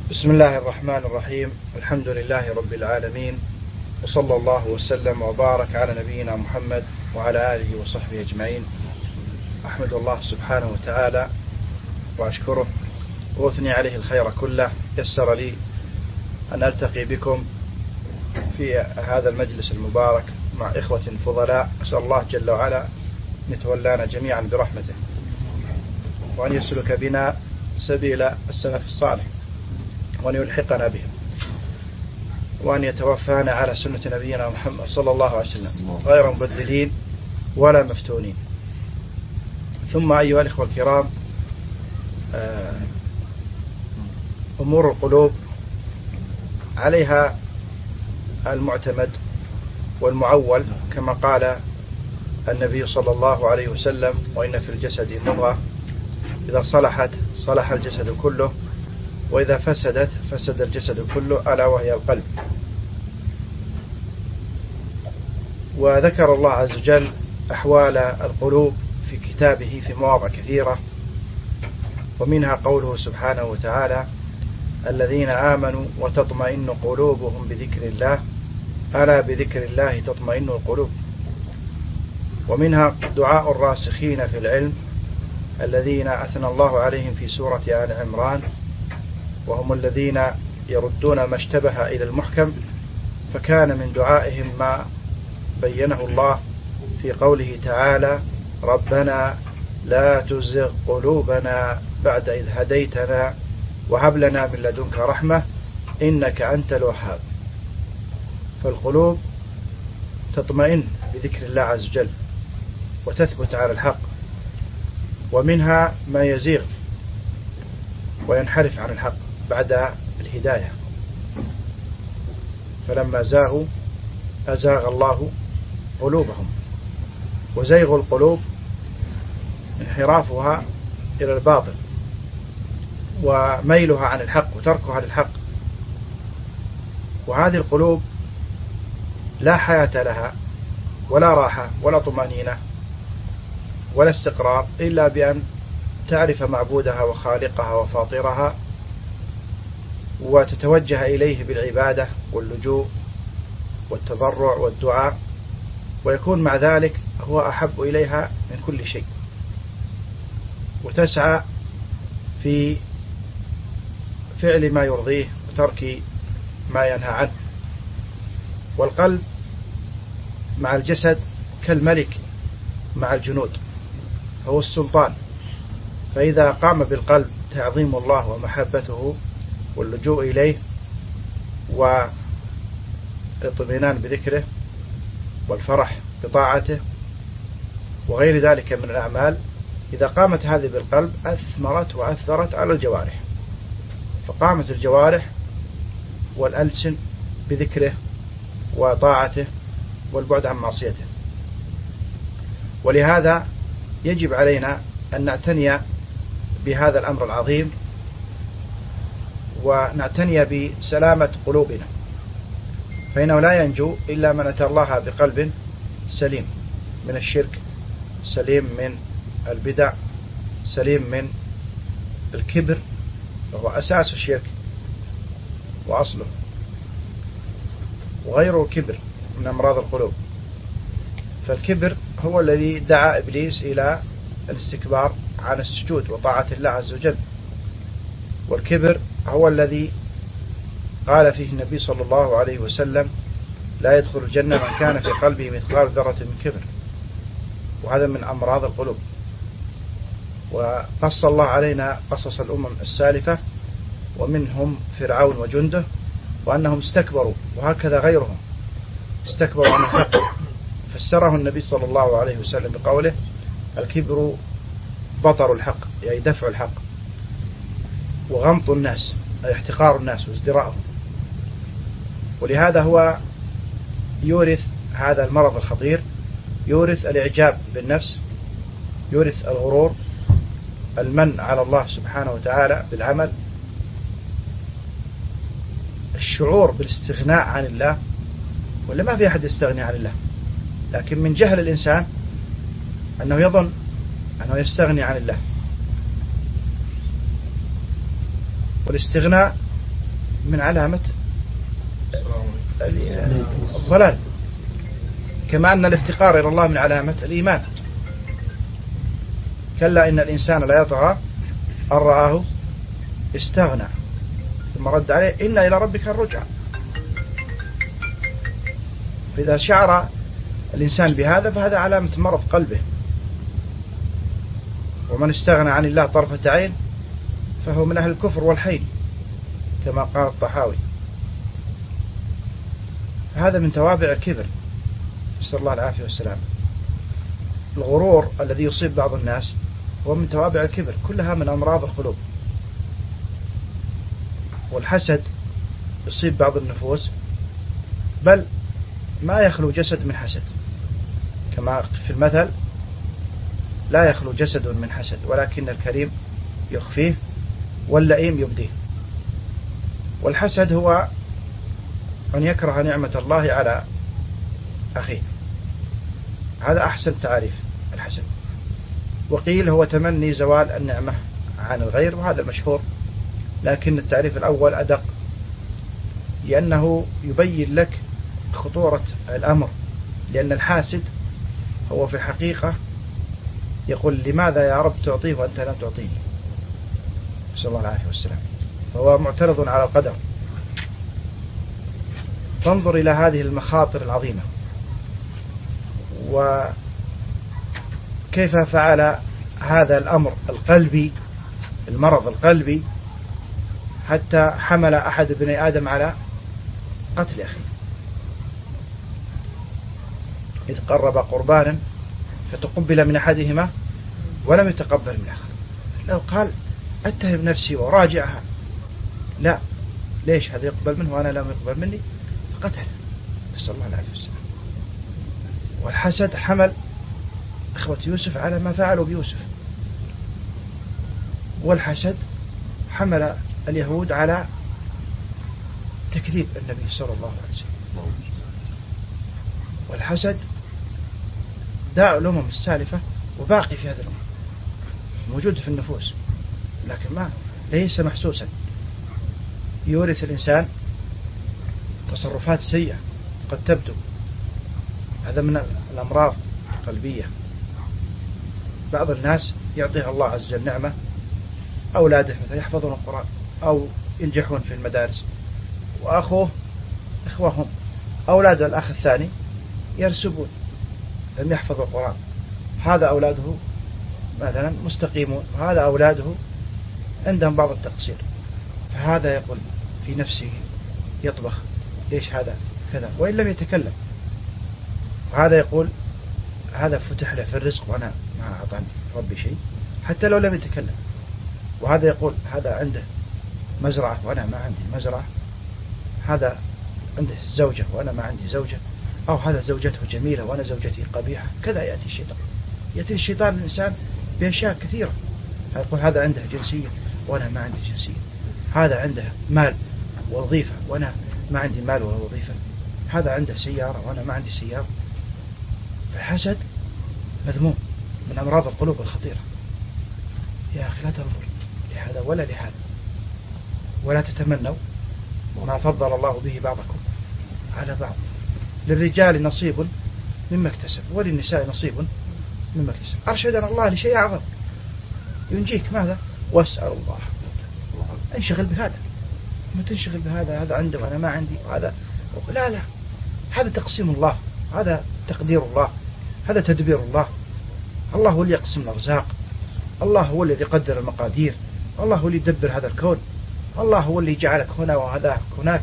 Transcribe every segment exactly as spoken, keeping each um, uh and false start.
بسم الله الرحمن الرحيم. الحمد لله رب العالمين، وصلى الله وسلم وبارك على نبينا محمد وعلى آله وصحبه أجمعين. أحمد الله سبحانه وتعالى وأشكره وأثني عليه الخير كله. يسر لي أن ألتقي بكم في هذا المجلس المبارك مع إخوة فضلاء. أسأل الله جل وعلا أن يتولانا جميعا برحمته، وأن يسلك بنا سبيل السلف الصالح، وأن يلحقنا بهم، وأن يتوفانا على سنة نبينا محمد صلى الله عليه وسلم غير مبدلين ولا مفتونين. ثم أيها الإخوة الكرام، أمور القلوب عليها المعتمد والمعول، كما قال النبي صلى الله عليه وسلم: وإن في الجسد مضغة إذا صلحت صلح الجسد كله، وإذا فسدت فسد الجسد كله، ألا وهي القلب. وذكر الله عز وجل أحوال القلوب في كتابه في مواضع كثيرة، ومنها قوله سبحانه وتعالى: الذين آمنوا وتطمئن قلوبهم بذكر الله، ألا بذكر الله تطمئن القلوب. ومنها دعاء الراسخين في العلم الذين أثنى الله عليهم في سورة آل عمران، وهم الذين يردون ما اشتبه إلى المحكم، فكان من دعائهم ما بينه الله في قوله تعالى: ربنا لا تزغ قلوبنا بعد إذ هديتنا وهب لنا من لدنك رحمة إنك أنت الوهاب. فالقلوب تطمئن بذكر الله عز وجل وتثبت على الحق، ومنها ما يزيغ وينحرف عن الحق بعد الهداية، فلما زاغوا أزاغ الله قلوبهم. وزيغ القلوب انحرافها إلى الباطل وميلها عن الحق وتركها للحق. وهذه القلوب لا حياة لها ولا راحة ولا طمأنينة ولا استقرار إلا بأن تعرف معبودها وخالقها وفاطرها، وتتوجه إليه بالعبادة واللجوء والتضرع والدعاء، ويكون مع ذلك هو أحب إليها من كل شيء، وتسعى في فعل ما يرضيه وترك ما ينهى عنه. والقلب مع الجسد كالملك مع الجنود، هو السلطان. فإذا قام بالقلب تعظيم الله ومحبته واللجوء إليه والاطمئنان بذكره والفرح بطاعته وغير ذلك من الأعمال، إذا قامت هذه بالقلب أثمرت وأثرت على الجوارح، فقامت الجوارح والألسن بذكره وطاعته والبعد عن معصيته. ولهذا يجب علينا أن نعتني بهذا الأمر العظيم، ونعتني بسلامة قلوبنا، فإنه لا ينجو إلا من أتى الله بقلب سليم من الشرك، سليم من البدع، سليم من الكبر، وهو أساس الشرك وأصله، وغيره الكبر من أمراض القلوب. فالكبر هو الذي دعا إبليس إلى الاستكبار عن السجود وطاعة الله عز وجل، والكبر هو الذي قال فيه النبي صلى الله عليه وسلم: لا يدخل الجنة من كان في قلبه مثقال ذرة من كبر. وهذا من أمراض القلوب. وقص الله علينا قصص الأمم السالفة، ومنهم فرعون وجنده، وأنهم استكبروا، وهكذا غيرهم استكبروا عن الحق. فسره النبي صلى الله عليه وسلم بقوله: الكبر بطر الحق، يعني دفع الحق، وغمط الناس، أي احتقار الناس وازدراءهم. ولهذا هو يورث هذا المرض الخطير، يورث الإعجاب بالنفس، يورث الغرور، المن على الله سبحانه وتعالى بالعمل، الشعور بالاستغناء عن الله. ولا ما في أحد يستغني عن الله، لكن من جهل الإنسان أنه يظن أنه يستغني عن الله. والاستغناء من علامة الضلال، كما أن الافتقار إلى الله من علامة الإيمان. كلا إن الإنسان لا يطغى أن رآه استغنى، ثم رد عليه إن إلى ربك الرجعى. فإذا شعر الإنسان بهذا فهذا علامة مرض قلبه. ومن استغنى عن الله طرفة عين فهو من أهل الكفر والحيل، كما قال الطحاوي. هذا من توابع الكبر، نسأل الله العافية والسلام. الغرور الذي يصيب بعض الناس هو من توابع الكبر، كلها من أمراض القلوب. والحسد يصيب بعض النفوس، بل ما يخلو جسد من حسد، كما في المثل لا يخلو جسد من حسد، ولكن الكريم يخفيه واللئيم يبديه. والحسد هو أن يكره نعمة الله على أخيه، هذا أحسن تعريف الحسد. وقيل هو تمني زوال النعمة عن الغير، وهذا المشهور، لكن التعريف الأول أدق، لأنه يبين لك خطورة الأمر. لأن الحاسد هو في الحقيقة يقول لماذا يا رب تعطيه وأنت لم تعطيني، نسأل الله العافية والسلام. فهو معترض على القدر. فانظر إلى هذه المخاطر العظيمة، وكيف فعل هذا الأمر القلبي، المرض القلبي، حتى حمل أحد بني آدم على قتل أخيه. إذ قرب قربانا فتقبل من أحدهما ولم يتقبل من الآخر. لو قال أتهم نفسي وراجعها، لا، ليش هذا يقبل منه وأنا لم يقبل مني؟ فقتل، نسأل الله العافية والسلام. والحسد حمل إخوة يوسف على ما فعلوا بيوسف، والحسد حمل اليهود على تكذيب النبي صلى الله عليه وسلم. والحسد داء الأمم السالفة وباقي في هذا الأمر، موجود في النفوس، لكن ما ليس محسوسا. يورث الإنسان تصرفات سيئة قد تبدو، هذا من الأمراض القلبية. بعض الناس يعطيها الله عز وجل نعمة، أولاده مثلا يحفظون القرآن أو ينجحون في المدارس، وأخوه إخوهم أولاد الأخ الثاني يرسبون لم يحفظوا القرآن، هذا أولاده مثلا مستقيمون، وهذا أولاده عندهم بعض التقصير. فهذا يقول في نفسه يطبخ، ليش هذا كذا، وإن لم يتكلم. وهذا يقول هذا فتح له في الرزق وأنا ما أعطاني ربي شيء، حتى لو لم يتكلم. وهذا يقول هذا عنده مزرعة وأنا ما عندي مزرعة، هذا عنده زوجة وأنا ما عندي زوجة، أو هذا زوجته جميلة وأنا زوجتي قبيحة. كذا يأتي الشيطان، يأتي الشيطان الإنسان بأشياء كثيرة. يقول هذا عنده جنسية وأنا ما عندي جنسية، هذا عنده مال ووظيفة وأنا ما عندي مال ولا وظيفة، هذا عنده سيارة وأنا ما عندي سيارة. فالحسد مذموم من أمراض القلوب الخطيرة. يا أخي لا تنظر لهذا ولا لهذا، ولا تتمنوا ما فضل الله به بعضكم على بعض. للرجال نصيب مما اكتسب وللنساء نصيب مما اكتسب. أرشدنا الله لشيء أعظم ينجيك. ماذا؟ واسأل الله. انشغل بهذا، ما تنشغل بهذا، هذا عنده وأنا ما عندي، وهذا لا لا، هذا تقسيم الله، هذا تقدير الله، هذا تدبير الله. الله هو اللي يقسم الأرزاق، الله هو الذي يقدر المقادير، الله هو اللي يدبر هذا الكون، الله هو اللي جعلك هنا وهذا هناك،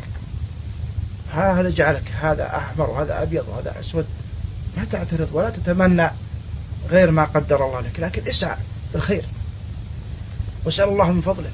هذا جعلك هذا أحمر وهذا أبيض وهذا أسود. لا تعترض ولا تتمنى غير ما قدر الله لك، لكن اسعى بالخير واسأل الله من فضله.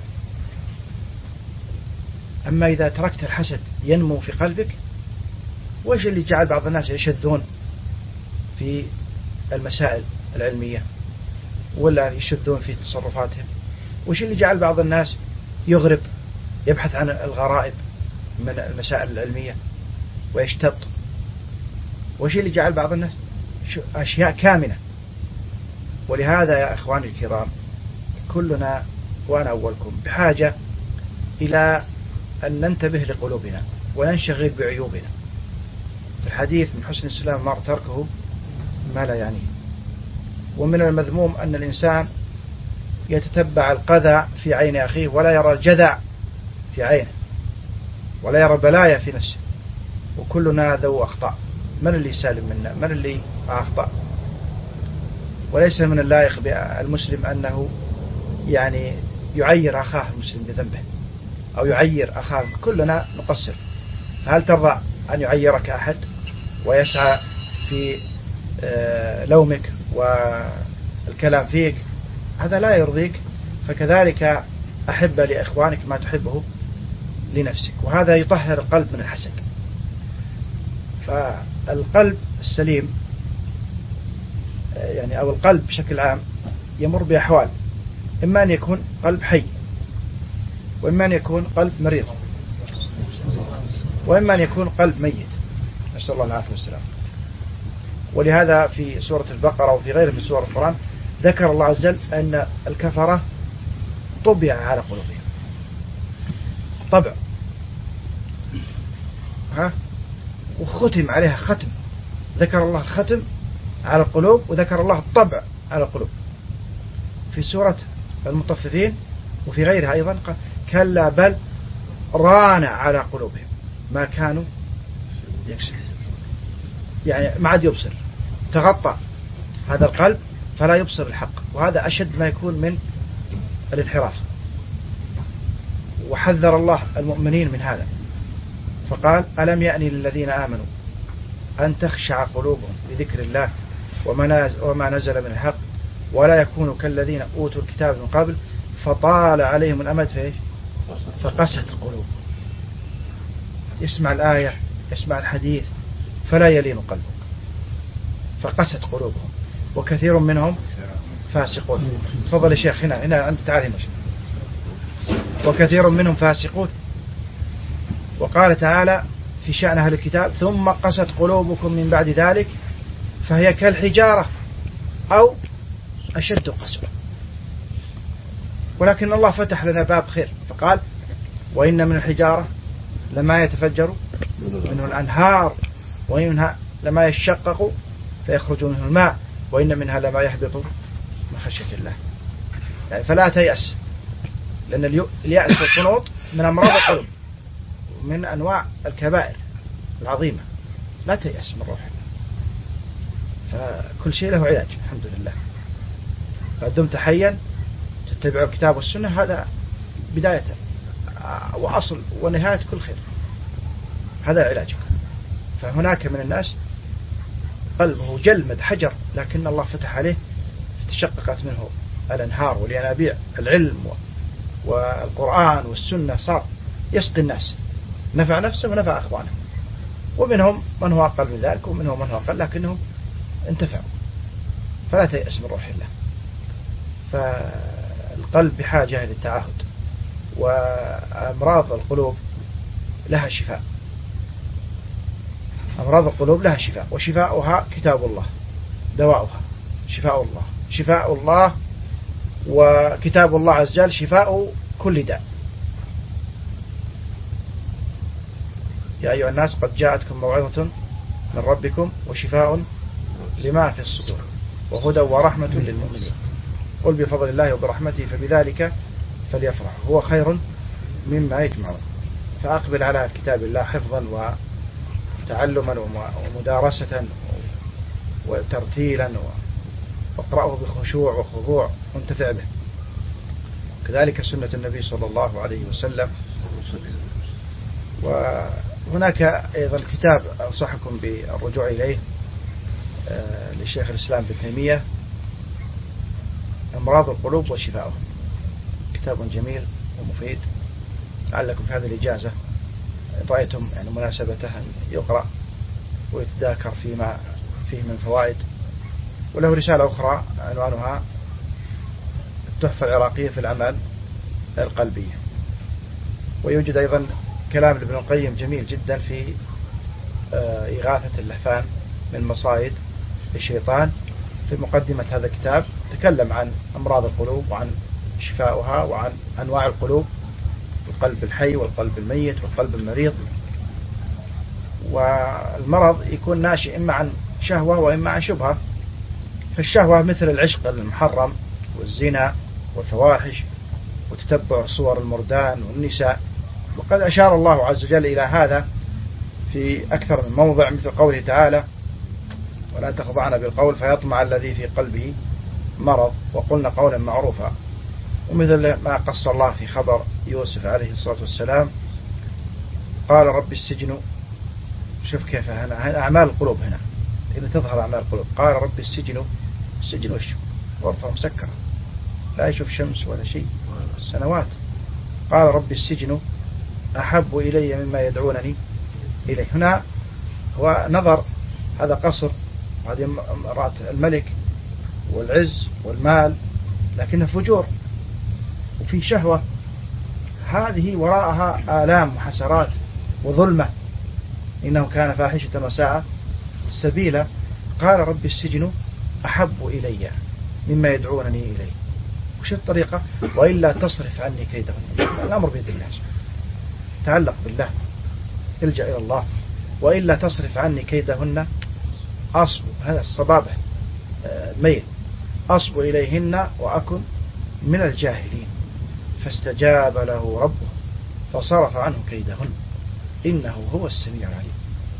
أما إذا تركت الحسد ينمو في قلبك، وإيش اللي جعل بعض الناس يشذون في المسائل العلمية ولا يشذون في تصرفاتهم؟ وإيش اللي جعل بعض الناس يغرب يبحث عن الغرائب من المسائل العلمية ويشتط؟ وإيش اللي جعل بعض الناس أشياء كامنة؟ ولهذا يا أخواني الكرام، كلنا وأنا أولكم بحاجة إلى أن ننتبه لقلوبنا وننشغل بعيوبنا. في الحديث من حسن الإسلام المرء تركه ما لا يعنيه. ومن المذموم أن الإنسان يتتبع القذى في عين أخيه ولا يرى الجذع في عينه، ولا يرى البلايا في نفسه. وكلنا ذو أخطاء، من اللي سالم منا؟ من اللي أخطأ؟ وليس من اللائق بالمسلم أنه يعني يعير أخاه المسلم بذنبه أو يعير أخاه. كلنا نقصر. فهل ترضى أن يعيرك أحد ويسعى في لومك والكلام فيك؟ هذا لا يرضيك. فكذلك أحب لإخوانك ما تحبه لنفسك، وهذا يطهر القلب من الحسد. فالقلب السليم يعني أو القلب بشكل عام يمر بأحوال، إما أن يكون قلب حي، وإما أن يكون قلب مريض، وإما أن يكون قلب ميت، نسأل الله العافية والسلام. ولهذا في سورة البقرة وفي غيره من سور القرآن ذكر الله عز وجل أن الكفرة طبع على قلوبهم طبع، ها، وختم عليها ختم. ذكر الله الختم على القلوب، وذكر الله الطبع على القلوب في سورة المطففين وفي غيرها أيضا. كلا بل ران على قلوبهم ما كانوا يكسب، يعني ما عاد يبصر، تغطى هذا القلب فلا يبصر الحق، وهذا أشد ما يكون من الانحراف. وحذر الله المؤمنين من هذا فقال ألم يأني للذين آمنوا أن تخشع قلوبهم بذكر الله وما نزل من الحق ولا يكونوا كالذين أوتوا الكتاب من قبل فطال عليهم الأمد فإيش فقست قلوبهم. يسمع الآية يسمع الحديث فلا يلين قلبه، فقست قلوبهم وكثير منهم فاسقون. تفضل يا شيخ، هنا هنا أنت تعال هنا. وكثير منهم فاسقون. وقال تعالى في شأن أهل الكتاب ثم قست قلوبكم من بعد ذلك فهي كالحجارة أو أشد قسوة. ولكن الله فتح لنا باب خير فقال وإن من الحجارة لما يتفجر منه الأنهار وإنها لما يشقق فيخرج منه الماء وإن منها لما يهبط من خشية الله. يعني فلا تيأس، لأن اليأس والقنوط من أمراض القلوب ومن أنواع الكبائر العظيمة. لا تيأس من روح الله، فكل شيء له علاج الحمد لله. فدمت حيا تتبع الكتاب والسنة، هذا بداية وأصل ونهاية كل خير، هذا علاجك. فهناك من الناس قلبه جلمد حجر لكن الله فتح عليه فتشققت منه الأنهار والينابيع، العلم والقرآن والسنة، صار يسقي الناس، نفع نفسه ونفع أخوانه. ومنهم من هو أقل من ذلك ومنهم من هو أقل لكنهم انتفعوا. فلا تيأس من روح الله. فالقلب بحاجة للتعاهد، وأمراض القلوب لها شفاء. أمراض القلوب لها شفاء، وشفاؤها كتاب الله، دواؤها شفاء الله. شفاء الله وكتاب الله عز وجل شفاء كل داء. يا أيها الناس قد جاءتكم موعظة من ربكم وشفاء لما في الصدور وهدى ورحمة للمؤمنين قل بفضل الله وبرحمته فبذلك فليفرحوا هو خير مما يجمعون. فأقبل على كتاب الله حفظا وتعلما ومدارسة وترتيلا، واقرأه بخشوع وخضوع وانتفع به. كذلك سنة النبي صلى الله عليه وسلم. وهناك أيضا كتاب أنصحكم بالرجوع إليه لشيخ الإسلام ابن تيمية، أمراض القلوب وشفاؤها، كتاب جميل ومفيد. لعلكم في هذه الإجازة إن رأيتم يعني مناسبته أن يقرأ ويتذاكر فيما فيه من فوائد. وله رسالة أخرى عنوانها التحفة العراقية في الأعمال القلبية. ويوجد أيضا كلام لابن القيم جميل جدا في إغاثة اللهفان من مصائد الشيطان. في مقدمة هذا الكتاب تكلم عن أمراض القلوب وعن شفاؤها وعن أنواع القلوب القلب الحي والقلب الميت والقلب المريض. والمرض يكون ناشئ إما عن شهوة وإما عن شبهة. فالشهوة مثل العشق المحرم والزنا والفواحش وتتبع صور المردان والنساء، وقد أشار الله عز وجل إلى هذا في أكثر من موضع، مثل قوله تعالى: ولا تخضعن بالقول فيطمع الذي في قلبه مرض وقلنا قولا معروفا. ومثل ما قص الله في خبر يوسف عليه الصلاة والسلام، قال رب السجن. شوف كيف هنا أعمال القلوب، هنا هنا تظهر أعمال القلوب. قال رب السجن، السجن وش؟ غرفة مسكرة لا يشوف شمس ولا شيء سنوات. قال رب السجن أحب إلي مما يدعونني إليه. هنا هو نظر، هذا قصر، هذه امرأة الملك والعز والمال، لكنه فجور وفي شهوة، هذه وراءها آلام وحسرات وظلمة، إنه كان فاحشة وساء سبيلا. قال رب السجن أحب إلي مما يدعونني إليه. وش الطريقة؟ وإلا تصرف عني كيدهن. الأمر بيد الله، تعلق بالله، الجأ إلى الله. وإلا تصرف عني كيدهن أصب، هذا الصبابة ميل، أصب إليهن وأكن من الجاهلين. فاستجاب له ربه فصرف عنه كيدهن إنه هو السميع العليم.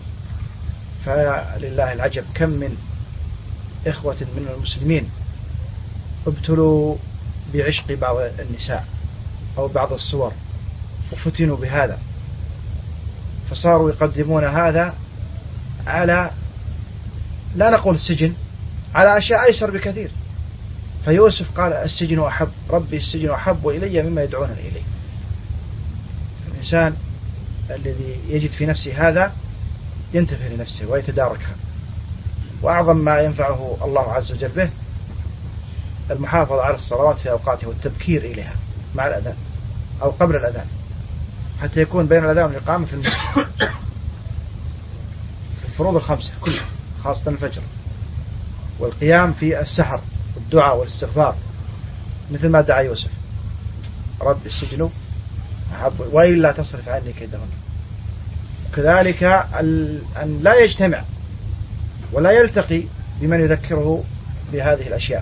فلله العجب، كم من إخوة من المسلمين ابتلوا بعشق بعض النساء أو بعض الصور وفتنوا بهذا، فصاروا يقدمون هذا على، لا نقول السجن، على أشياء أيسر بكثير. فيوسف قال السجن أحب، ربي السجن أحب إلي مما يدعونني إليه. الإنسان الذي يجد في نفسه هذا ينتبه لنفسه ويتداركها. وأعظم ما ينفعه الله عز وجل به المحافظة على الصلوات في أوقاتها والتبكير إليها مع الأذان أو قبل الأذان، حتى يكون بين الأذان والإقامة في المسجد، في الفروض الخمسة كلها، خاصة الفجر، والقيام في السحر والدعاء والاستغفار، مثل ما دعا يوسف: رب السجن أحب وإلا تصرف عني كيدهن. كذلك أن لا يجتمع ولا يلتقي بمن يذكره بهذه الأشياء،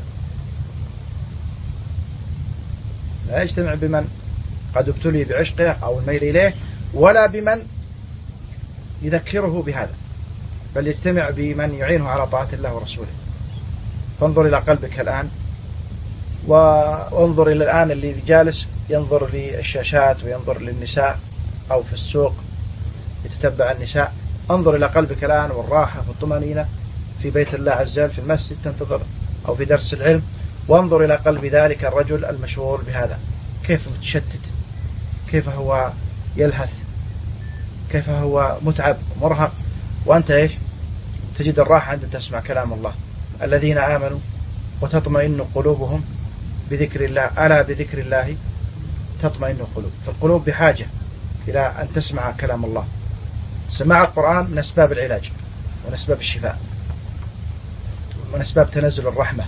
لا يجتمع بمن قد ابتلي بعشقه أو الميل إليه، ولا بمن يذكره بهذا، بل يجتمع بمن يعينه على طاعة الله ورسوله. فانظر إلى قلبك الآن، وانظر إلى الآن اللي جالس ينظر للشاشات وينظر للنساء، أو في السوق يتتبع النساء. انظر إلى قلبك الآن والراحة والطمأنينة في بيت الله عز وجل، في المسجد تنتظر أو في درس العلم. وانظر إلى قلب ذلك الرجل المشغول بهذا، كيف متشتت، كيف هو يلهث، كيف هو متعب مرهق. وأنت إيش تجد الراحة عندما تسمع كلام الله: الذين آمنوا وتطمئن قلوبهم بذكر الله، ألا بذكر الله تطمئن القلوب. فالقلوب بحاجة إلى أن تسمع كلام الله. سماع القرآن من أسباب العلاج ومن أسباب الشفاء ومن أسباب تنزل الرحمة.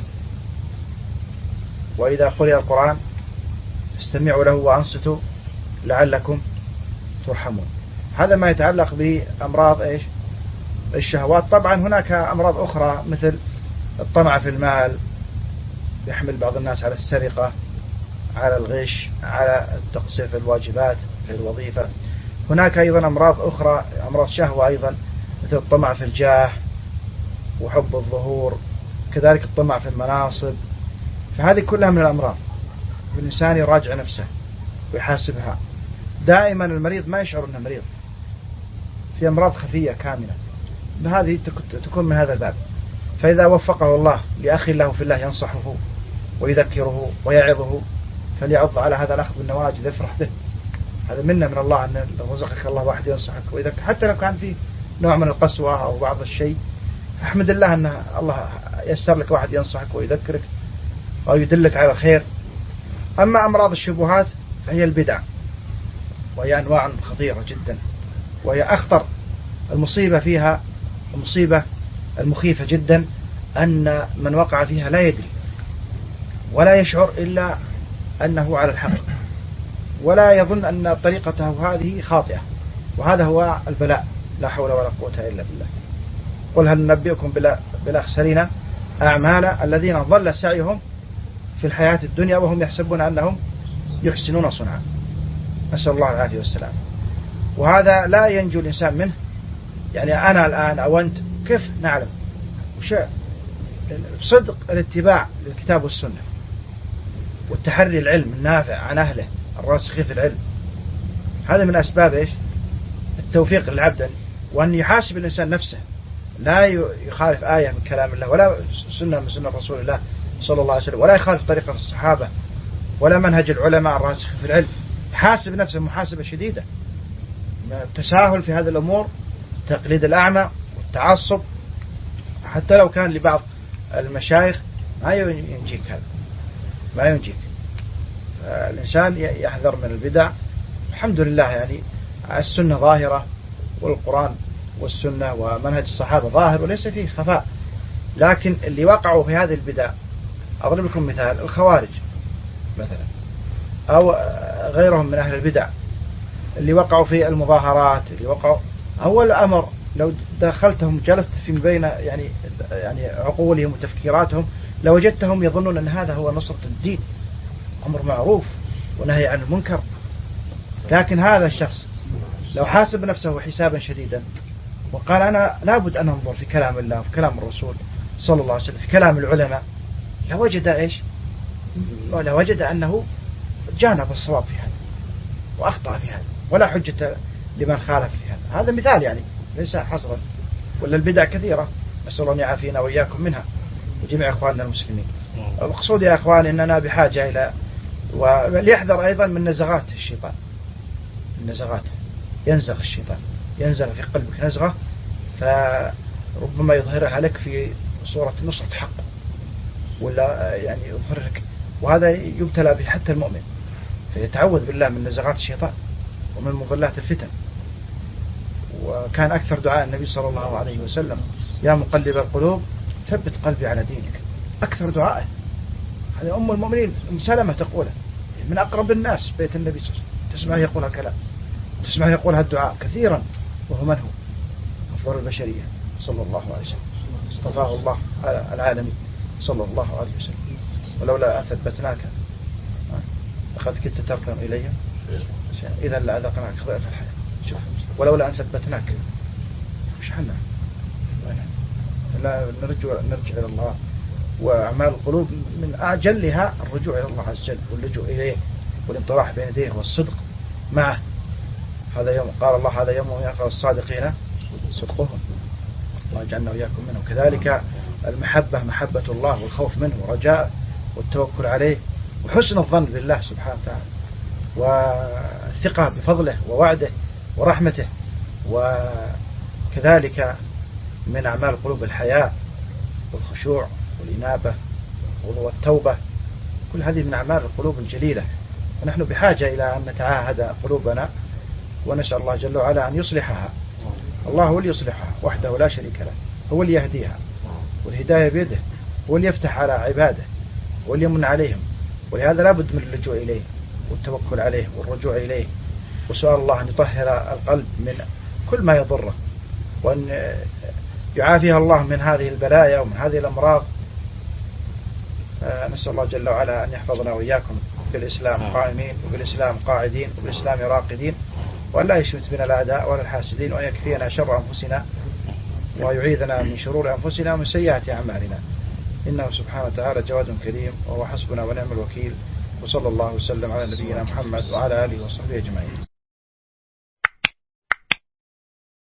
وإذا قرئ القرآن فاستمعوا له وأنصتوا لعلكم ترحمون. هذا ما يتعلق بأمراض إيش؟ الشهوات. طبعا هناك أمراض أخرى مثل الطمع في المال، يحمل بعض الناس على السرقة، على الغش، على التقصير في الواجبات في الوظيفة. هناك أيضا أمراض أخرى، أمراض شهوة أيضا، مثل الطمع في الجاه وحب الظهور، كذلك الطمع في المناصب. فهذه كلها من الأمراض، الإنسان يراجع نفسه ويحاسبها. دائما المريض ما يشعر أنه مريض، في أمراض خفية كامنة، هذه تكون من هذا الباب. فإذا وفقه الله لأخي له في الله ينصحه ويذكره ويعظه، فليعض على هذا الأخذ بالنواجذ، يفرح به. هذا منا من الله أن رزقك الله واحد ينصحك ويذكر، حتى لو كان فيه نوع من القسوة أو بعض الشيء، فاحمد الله أن الله يسر لك واحد ينصحك ويذكرك أو يدلك على الخير. أما أمراض الشبهات فهي البدع، وهي أنواع خطيرة جدا، وهي أخطر. المصيبة فيها، المصيبة المخيفة جدا، أن من وقع فيها لا يدري ولا يشعر إلا أنه على الحق، ولا يظن أن طريقته هذه خاطئة، وهذا هو البلاء. لا حول ولا قوة إلا بالله. قل هل ننبئكم بالأخسرين أعمالا الذين ضل سعيهم في الحياة الدنيا وهم يحسبون أنهم يحسنون صنعا. نسأل الله العافية والسلام. وهذا لا ينجو الإنسان منه. يعني أنا الآن أو أنت كيف نعلم وش بصدق الاتباع للكتاب والسنة والتحري العلم النافع عن أهله الراسخين في العلم. هذا من أسباب إيش التوفيق للعبد، وأن يحاسب الإنسان نفسه، لا يخالف آية من كلام الله ولا سنة من سنة رسول الله صلى الله عليه وسلم، ولا يخالف طريقة الصحابة ولا منهج العلماء الراسخين في العلم. يحاسب نفسه محاسبة شديدة. التساهل في هذه الأمور، تقليد الأعمى والتعصب حتى لو كان لبعض المشايخ ما ينجيك، هذا ما ينجيك. الإنسان يحذر من البدع. الحمد لله يعني السنة ظاهرة، والقرآن والسنة ومنهج الصحابة ظاهر وليس فيه خفاء. لكن اللي وقعوا في هذه البدع، أضرب لكم مثال الخوارج مثلا أو غيرهم من أهل البدع اللي وقعوا في المظاهرات، اللي وقعوا أول أمر لو دخلتهم جلست في بين يعني يعني عقولهم وتفكيراتهم لوجدتهم يظنون أن هذا هو نصرة الدين، أمر معروف ونهي عن المنكر. لكن هذا الشخص لو حاسب نفسه حسابا شديدا وقال أنا لابد أن أنظر في كلام الله وفي كلام الرسول صلى الله عليه وسلم، في كلام العلماء، لوجد إيش لوجد أنه جانب الصواب في هذا وأخطأ في هذا، ولا حجة لمن خالف في هذا. هذا مثال يعني ليس حصرا، ولا البدع كثيرة، نسأل الله أن يعافينا وإياكم منها وجميع إخواننا المسلمين. المقصود يا إخوان أننا بحاجة إلى وليحذر أيضا من نزغات الشيطان. النزغات ينزغ الشيطان، ينزغ في قلبك نزغة فربما يظهرها لك في صورة نصرة حق، ولا يعني يظهر لك، وهذا يبتلى به حتى المؤمن، فيتعوذ بالله من نزغات الشيطان ومن مضلات الفتن. وكان أكثر دعاء النبي صلى الله عليه وسلم يا مقلب القلوب ثبت قلبي على دينك. أكثر دعائه هذا أم المؤمنين أم سلمة تقوله، من أقرب الناس بيت النبي صلى الله عليه وسلم، تسمع يقول هالكلام، تسمع يقول هالدعاء كثيرا، وهو من هو أفضل البشرية صلى الله عليه وسلم، اصطفاه الله على العالمين صلى الله عليه وسلم. ولولا أن ثبتناك لقد كنت تركن إليهم إذا لأذقناك ضعف الحياة. شوف، ولولا أن ثبتناك مش حنا لا نرجع نرجع إلى الله. وأعمال القلوب من أجلها الرجوع إلى الله عز وجل واللجوء إليه والانطراح بين يديه والصدق معه. هذا يوم قال الله هذا يوم ينفع الصادقين صدقهم، الله يجعلنا وإياكم منهم. كذلك المحبة محبة الله والخوف منه والرجاء والتوكل عليه وحسن الظن بالله سبحانه وتعالى والثقة بفضله ووعده ورحمته. وكذلك من أعمال القلوب الحياء والخشوع والإنابة والتوبة، كل هذه من أعمال القلوب الجليلة، ونحن بحاجة إلى أن نتعاهد قلوبنا ونسأل الله جل وعلا أن يصلحها. الله هو اللي يصلحها وحده ولا شريك له، هو اللي يهديها والهداية بيده، هو اللي يفتح على عباده واللي يمن عليهم. ولهذا لا بد من اللجوء إليه والتوكل عليه والرجوع إليه، وسؤال الله أن يطهر القلب من كل ما يضره، وأن يعافيها الله من هذه البلايا ومن هذه الأمراض. نسأل الله جل وعلا أن يحفظنا وإياكم بالإسلام قائمين وبالإسلام قاعدين وبالإسلام راقدين، وأن لا يشمت بنا الأعداء ولا الحاسدين، وأن يكفينا شر أنفسنا ويعيذنا من شرور أنفسنا ومن سيئات أعمالنا، إنه سبحانه وتعالى جواد كريم وهو حسبنا ونعم الوكيل. وصلى الله وسلم على نبينا محمد وعلى آله وصحبه أجمعين.